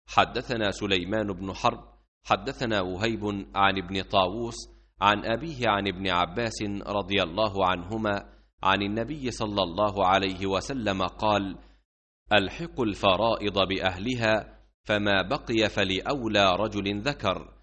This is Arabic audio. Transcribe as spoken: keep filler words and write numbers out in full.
حدثنا سليمان بن حرب حدثنا وهيب عن ابن طاووس عن أبيه عن ابن عباس رضي الله عنهما عن النبي صلى الله عليه وسلم قال: ألحقوا الفرائض بأهلها، فما بقي فلأولى رجل ذكر.